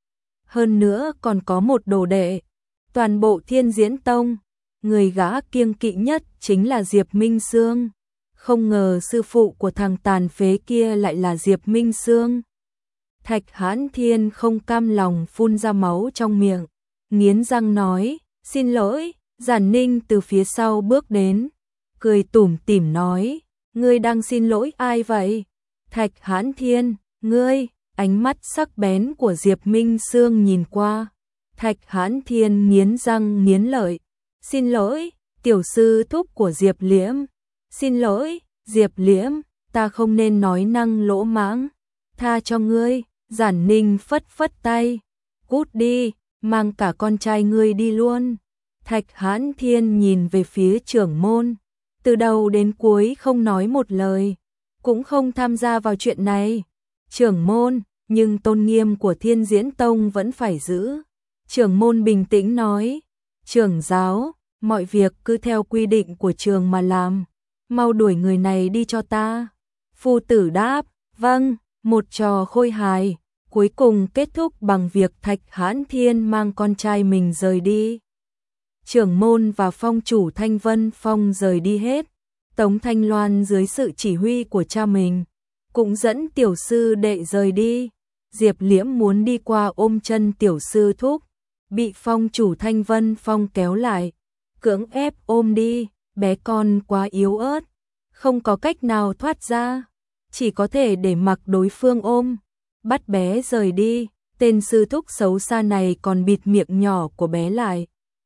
Hơn nữa còn có một đồ đệ, toàn bộ Thiên Diễn Tông, người gã kiêng kỵ nhất chính là Diệp Minh Sương. Không ngờ sư phụ của thằng tàn phế kia lại là Diệp Minh Sương. Thạch Hãn Thiên không cam lòng phun ra máu trong miệng, nghiến răng nói, xin lỗi. Giản Ninh từ phía sau bước đến, cười tủm tỉm nói, ngươi đang xin lỗi ai vậy? Thạch Hãn Thiên, ngươi, ánh mắt sắc bén của Diệp Minh Sương nhìn qua. Thạch Hãn Thiên nghiến răng nghiến lợi, xin lỗi, tiểu sư thúc của Diệp Liễm. Xin lỗi, Diệp Liễm, ta không nên nói năng lỗ mãng, tha cho ngươi. Giản Ninh phất phất tay, cút đi, mang cả con trai ngươi đi luôn. Thạch Hãn Thiên nhìn về phía trưởng môn, từ đầu đến cuối không nói một lời, cũng không tham gia vào chuyện này. Trưởng môn, nhưng tôn nghiêm của Thiên Diễn Tông vẫn phải giữ. Trưởng môn bình tĩnh nói, trưởng giáo, mọi việc cứ theo quy định của trường mà làm, mau đuổi người này đi cho ta. Phu tử đáp, vâng. Một trò khôi hài cuối cùng kết thúc bằng việc Thạch Hãn Thiên mang con trai mình rời đi. Trưởng môn và phong chủ Thanh Vân Phong rời đi hết. Tống Thanh Loan dưới sự chỉ huy của cha mình cũng dẫn tiểu sư đệ rời đi. Diệp Liễm muốn đi qua ôm chân tiểu sư thúc, bị phong chủ Thanh Vân Phong kéo lại, cưỡng ép ôm đi. Bé con quá yếu ớt, không có cách nào thoát ra, chỉ có thể để mặc đối phương ôm, bắt bé rời đi. Tên sư thúc xấu xa này còn bịt miệng nhỏ của bé lại,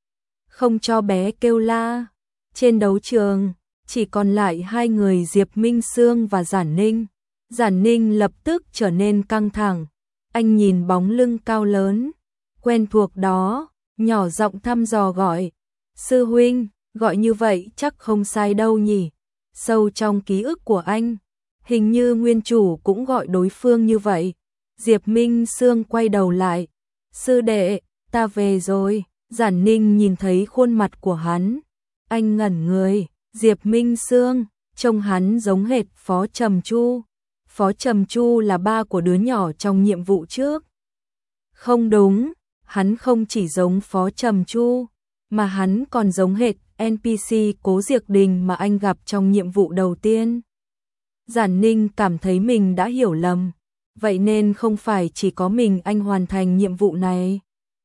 không cho bé kêu la. Trên đấu trường, chỉ còn lại hai người Diệp Minh Sương và Giản Ninh. Giản Ninh lập tức trở nên căng thẳng, anh nhìn bóng lưng cao lớn, quen thuộc đó, nhỏ giọng thăm dò gọi, sư huynh, gọi như vậy chắc không sai đâu nhỉ. Sâu trong ký ức của anh, hình như nguyên chủ cũng gọi đối phương như vậy. Diệp Minh Sương quay đầu lại, sư đệ, ta về rồi. Giản Ninh nhìn thấy khuôn mặt của hắn, anh ngẩn người. Diệp Minh Sương, trông hắn giống hệt Phó Trầm Chu. Phó Trầm Chu là ba của đứa nhỏ trong nhiệm vụ trước. Không đúng, hắn không chỉ giống Phó Trầm Chu, mà hắn còn giống hệt en pê xê Cố Diệc Đình mà anh gặp trong nhiệm vụ đầu tiên. Giản Ninh cảm thấy mình đã hiểu lầm, vậy nên không phải chỉ có mình anh hoàn thành nhiệm vụ này,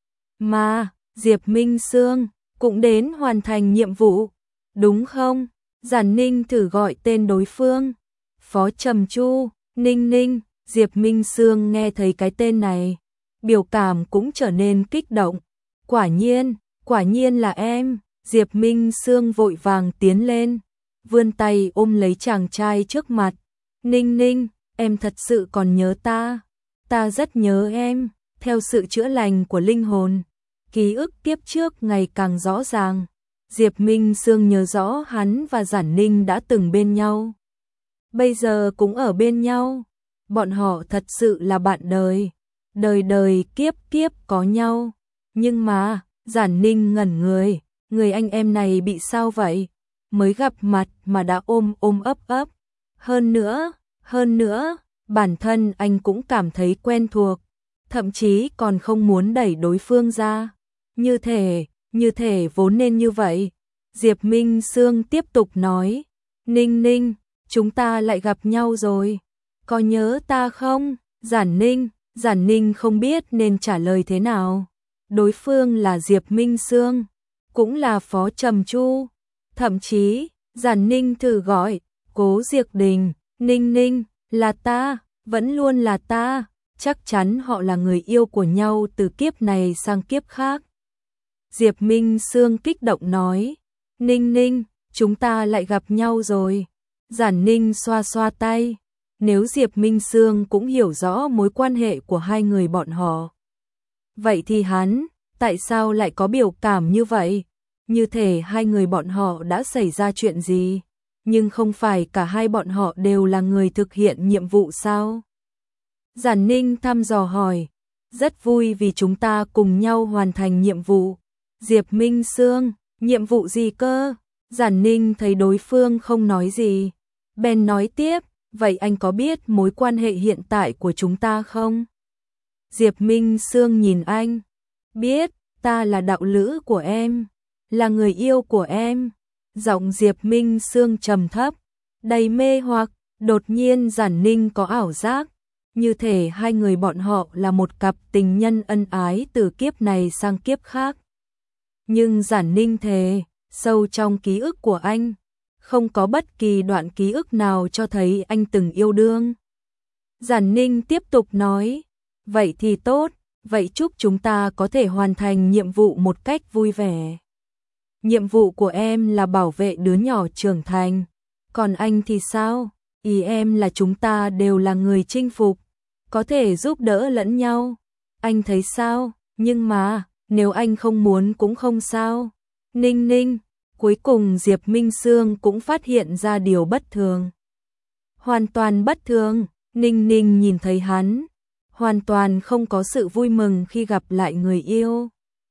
mà Diệp Minh Sương cũng đến hoàn thành nhiệm vụ, đúng không? Giản Ninh thử gọi tên đối phương, Phó Trầm Chu. Ninh Ninh. Diệp Minh Sương nghe thấy cái tên này, biểu cảm cũng trở nên kích động. Quả nhiên, quả nhiên là em. Diệp Minh Sương vội vàng tiến lên, vươn tay ôm lấy chàng trai trước mặt. Ninh Ninh, em thật sự còn nhớ ta. Ta rất nhớ em. Theo sự chữa lành của linh hồn, ký ức kiếp trước ngày càng rõ ràng. Diệp Minh Sương nhớ rõ hắn và Giản Ninh đã từng bên nhau, bây giờ cũng ở bên nhau. Bọn họ thật sự là bạn đời, đời đời kiếp kiếp có nhau. Nhưng mà, Giản Ninh ngẩn người, người anh em này bị sao vậy? Mới gặp mặt mà đã ôm ôm ấp ấp. Hơn nữa, hơn nữa, bản thân anh cũng cảm thấy quen thuộc, thậm chí còn không muốn đẩy đối phương ra. Như thể, như thể vốn nên như vậy. Diệp Minh Sương tiếp tục nói, Ninh Ninh, chúng ta lại gặp nhau rồi, có nhớ ta không? Giản Ninh, Giản Ninh không biết nên trả lời thế nào. Đối phương là Diệp Minh Sương, cũng là Phó Trầm Chu. Thậm chí, Giản Ninh thử gọi, Cố Diệc Đình, Ninh Ninh, là ta, vẫn luôn là ta. Chắc chắn họ là người yêu của nhau từ kiếp này sang kiếp khác. Diệp Minh Sương kích động nói, Ninh Ninh, chúng ta lại gặp nhau rồi. Giản Ninh xoa xoa tay, nếu Diệp Minh Sương cũng hiểu rõ mối quan hệ của hai người bọn họ, vậy thì hắn, tại sao lại có biểu cảm như vậy? Như thể hai người bọn họ đã xảy ra chuyện gì, nhưng không phải cả hai bọn họ đều là người thực hiện nhiệm vụ sao? Giản Ninh thăm dò hỏi, rất vui vì chúng ta cùng nhau hoàn thành nhiệm vụ. Diệp Minh Sương, nhiệm vụ gì cơ? Giản Ninh thấy đối phương không nói gì, bèn nói tiếp, vậy anh có biết mối quan hệ hiện tại của chúng ta không? Diệp Minh Sương nhìn anh, biết, ta là đạo lữ của em, là người yêu của em. Giọng Diệp Minh Sương trầm thấp, đầy mê hoặc, đột nhiên Giản Ninh có ảo giác, như thể hai người bọn họ là một cặp tình nhân ân ái từ kiếp này sang kiếp khác. Nhưng Giản Ninh thề, sâu trong ký ức của anh, không có bất kỳ đoạn ký ức nào cho thấy anh từng yêu đương. Giản Ninh tiếp tục nói, vậy thì tốt, vậy chúc chúng ta có thể hoàn thành nhiệm vụ một cách vui vẻ. Nhiệm vụ của em là bảo vệ đứa nhỏ trưởng thành, còn anh thì sao? Ý em là chúng ta đều là người chinh phục, có thể giúp đỡ lẫn nhau. Anh thấy sao? Nhưng mà, nếu anh không muốn cũng không sao. Ninh Ninh, cuối cùng Diệp Minh Sương cũng phát hiện ra điều bất thường. Hoàn toàn bất thường, Ninh Ninh nhìn thấy hắn, hoàn toàn không có sự vui mừng khi gặp lại người yêu.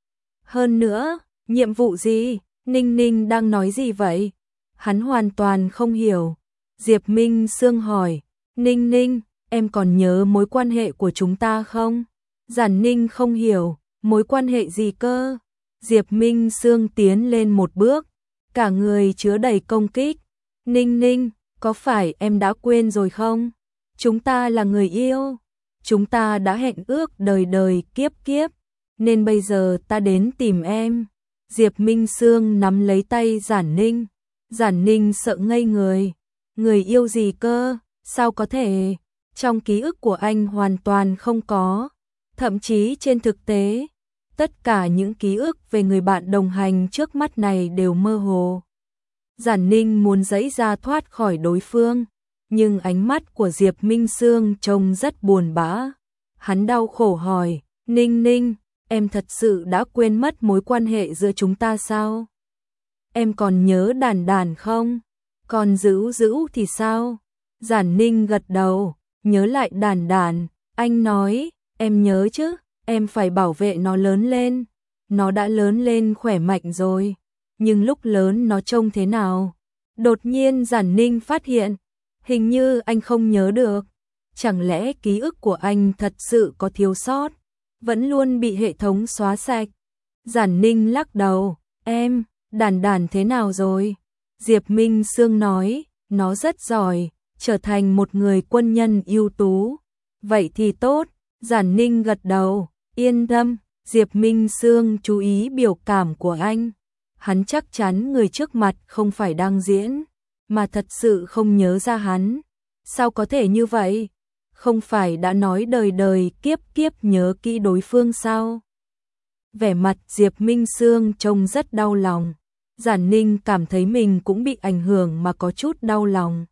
Hơn nữa, nhiệm vụ gì? Ninh Ninh đang nói gì vậy? Hắn hoàn toàn không hiểu. Diệp Minh Sương hỏi, Ninh Ninh, em còn nhớ mối quan hệ của chúng ta không? Giản Ninh không hiểu, mối quan hệ gì cơ? Diệp Minh Sương tiến lên một bước, cả người chứa đầy công kích. Ninh Ninh, có phải em đã quên rồi không? Chúng ta là người yêu, chúng ta đã hẹn ước đời đời kiếp kiếp, nên bây giờ ta đến tìm em. Diệp Minh Sương nắm lấy tay Giản Ninh, Giản Ninh sợ ngây người. Người yêu gì cơ? Sao có thể? Trong ký ức của anh hoàn toàn không có, thậm chí trên thực tế, tất cả những ký ức về người bạn đồng hành trước mắt này đều mơ hồ. Giản Ninh muốn giãy ra thoát khỏi đối phương, nhưng ánh mắt của Diệp Minh Sương trông rất buồn bã. Hắn đau khổ hỏi, Ninh Ninh, em thật sự đã quên mất mối quan hệ giữa chúng ta sao? Em còn nhớ Đàn Đàn không? Còn Dữu Dữu thì sao? Giản Ninh gật đầu, nhớ lại Đàn Đàn, anh nói, em nhớ chứ, em phải bảo vệ nó lớn lên. Nó đã lớn lên khỏe mạnh rồi, nhưng lúc lớn nó trông thế nào? Đột nhiên Giản Ninh phát hiện, hình như anh không nhớ được. Chẳng lẽ ký ức của anh thật sự có thiếu sót, vẫn luôn bị hệ thống xóa sạch? Giản Ninh lắc đầu, em, Đàn Đàn thế nào rồi? Diệp Minh Sương nói, nó rất giỏi, trở thành một người quân nhân ưu tú. Vậy thì tốt, Giản Ninh gật đầu, yên tâm. Diệp Minh Sương chú ý biểu cảm của anh. Hắn chắc chắn người trước mặt không phải đang diễn, mà thật sự không nhớ ra hắn. Sao có thể như vậy? Không phải đã nói đời đời kiếp kiếp nhớ kỹ đối phương sao? Vẻ mặt Diệp Minh Sương trông rất đau lòng. Giản Ninh cảm thấy mình cũng bị ảnh hưởng mà có chút đau lòng.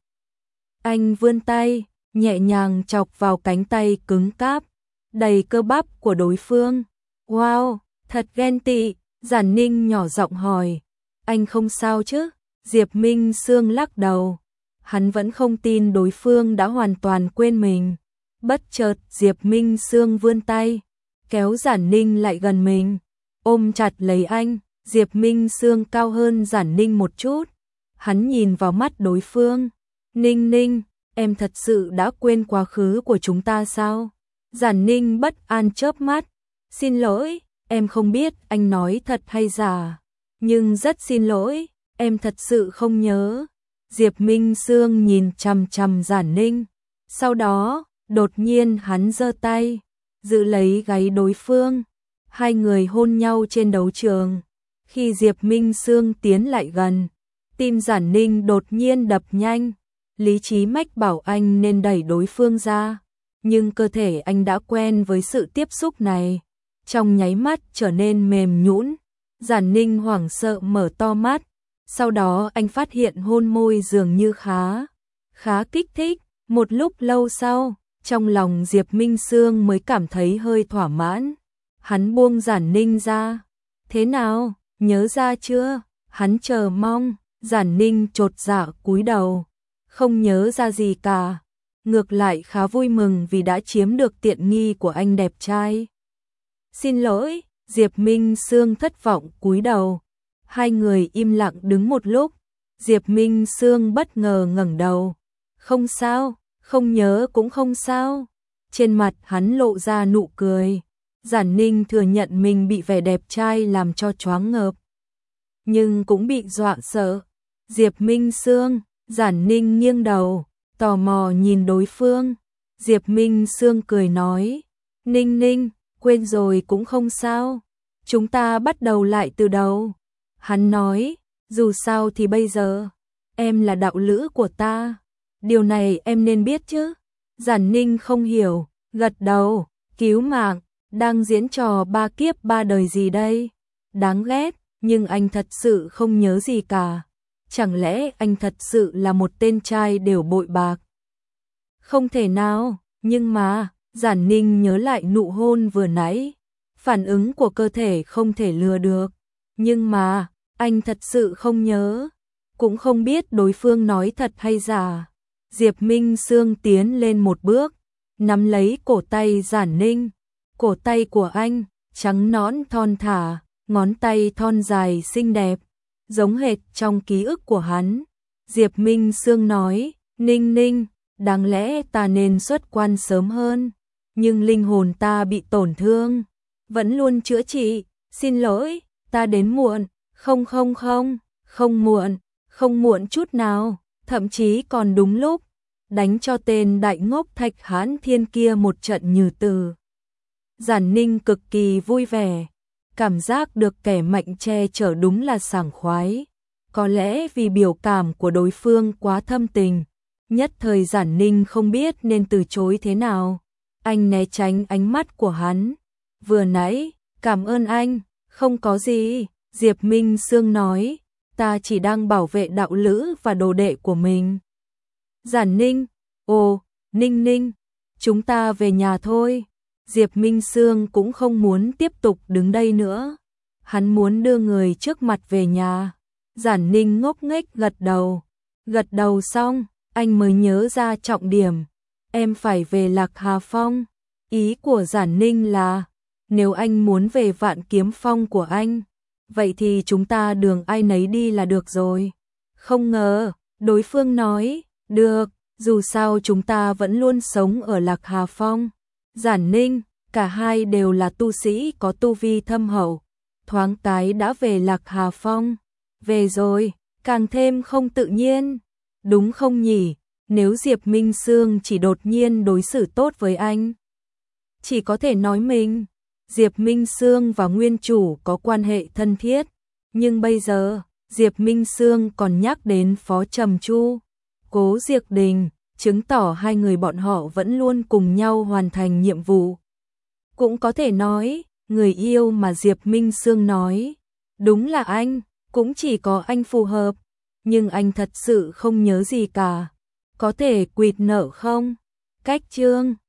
Anh vươn tay, nhẹ nhàng chọc vào cánh tay cứng cáp, đầy cơ bắp của đối phương. Wow, thật ghen tị. Giản Ninh nhỏ giọng hỏi, anh không sao chứ? Diệp Minh Sương lắc đầu. Hắn vẫn không tin đối phương đã hoàn toàn quên mình. Bất chợt Diệp Minh Sương vươn tay, kéo Giản Ninh lại gần mình, ôm chặt lấy anh. Diệp Minh Sương cao hơn Giản Ninh một chút. Hắn nhìn vào mắt đối phương. Ninh Ninh, em thật sự đã quên quá khứ của chúng ta sao? Giản Ninh bất an chớp mắt. Xin lỗi, em không biết anh nói thật hay giả. Nhưng rất xin lỗi, em thật sự không nhớ. Diệp Minh Sương nhìn chằm chằm Giản Ninh. Sau đó, đột nhiên hắn giơ tay, giữ lấy gáy đối phương. Hai người hôn nhau trên đấu trường. Khi Diệp Minh Sương tiến lại gần, tim Giản Ninh đột nhiên đập nhanh. Lý trí mách bảo anh nên đẩy đối phương ra. Nhưng cơ thể anh đã quen với sự tiếp xúc này, trong nháy mắt trở nên mềm nhũn. Giản Ninh hoảng sợ mở to mắt. Sau đó anh phát hiện hôn môi dường như khá, khá kích thích. Một lúc lâu sau, trong lòng Diệp Minh Sương mới cảm thấy hơi thỏa mãn. Hắn buông Giản Ninh ra. Thế nào, nhớ ra chưa? Hắn chờ mong. Giản Ninh chột dạ cúi đầu. Không nhớ ra gì cả. Ngược lại khá vui mừng vì đã chiếm được tiện nghi của anh đẹp trai. Xin lỗi, Diệp Minh Sương thất vọng cúi đầu. Hai người im lặng đứng một lúc, Diệp Minh Sương bất ngờ ngẩng đầu. Không sao, không nhớ cũng không sao. Trên mặt hắn lộ ra nụ cười. Giản Ninh thừa nhận mình bị vẻ đẹp trai làm cho choáng ngợp, nhưng cũng bị dọa sợ. Diệp Minh Sương, Giản Ninh nghiêng đầu, tò mò nhìn đối phương. Diệp Minh Sương cười nói, Ninh Ninh, quên rồi cũng không sao. Chúng ta bắt đầu lại từ đầu. Hắn nói, dù sao thì bây giờ, em là đạo lữ của ta. Điều này em nên biết chứ. Giản Ninh không hiểu, gật đầu, cứu mạng, đang diễn trò ba kiếp ba đời gì đây? Đáng ghét, nhưng anh thật sự không nhớ gì cả. Chẳng lẽ anh thật sự là một tên trai đều bội bạc? Không thể nào, nhưng mà, Giản Ninh nhớ lại nụ hôn vừa nãy. Phản ứng của cơ thể không thể lừa được. Nhưng mà, anh thật sự không nhớ. Cũng không biết đối phương nói thật hay giả. Diệp Minh Sương tiến lên một bước, nắm lấy cổ tay Giản Ninh. Cổ tay của anh, trắng nõn thon thả, ngón tay thon dài xinh đẹp, giống hệt trong ký ức của hắn. Diệp Minh Sương nói, Ninh Ninh, đáng lẽ ta nên xuất quan sớm hơn, nhưng linh hồn ta bị tổn thương, vẫn luôn chữa trị, xin lỗi, ta đến muộn. Không không không, không muộn, không muộn chút nào, thậm chí còn đúng lúc, đánh cho tên đại ngốc Thạch Hãn Thiên kia một trận nhừ từ. Giản Ninh cực kỳ vui vẻ, cảm giác được kẻ mạnh che chở đúng là sảng khoái. Có lẽ vì biểu cảm của đối phương quá thâm tình, nhất thời Giản Ninh không biết nên từ chối thế nào. Anh né tránh ánh mắt của hắn. Vừa nãy, cảm ơn anh, không có gì. Diệp Minh Sương nói, ta chỉ đang bảo vệ đạo lữ và đồ đệ của mình. Giản Ninh, ồ, Ninh Ninh, chúng ta về nhà thôi. Diệp Minh Sương cũng không muốn tiếp tục đứng đây nữa. Hắn muốn đưa người trước mặt về nhà. Giản Ninh ngốc nghếch gật đầu. Gật đầu xong, anh mới nhớ ra trọng điểm. Em phải về Lạc Hà Phong. Ý của Giản Ninh là, nếu anh muốn về Vạn Kiếm Phong của anh, vậy thì chúng ta đường ai nấy đi là được rồi. Không ngờ, đối phương nói, được, dù sao chúng ta vẫn luôn sống ở Lạc Hà Phong. Giản Ninh, cả hai đều là tu sĩ có tu vi thâm hậu, thoáng cái đã về Lạc Hà Phong. Về rồi, càng thêm không tự nhiên. Đúng không nhỉ, nếu Diệp Minh Sương chỉ đột nhiên đối xử tốt với anh, chỉ có thể nói mình. Diệp Minh Sương và nguyên chủ có quan hệ thân thiết, nhưng bây giờ, Diệp Minh Sương còn nhắc đến Phó Trầm Chu, Cố Diệc Đình, chứng tỏ hai người bọn họ vẫn luôn cùng nhau hoàn thành nhiệm vụ. Cũng có thể nói, người yêu mà Diệp Minh Sương nói, đúng là anh, cũng chỉ có anh phù hợp, nhưng anh thật sự không nhớ gì cả. Có thể quỵt nợ không? Cách chương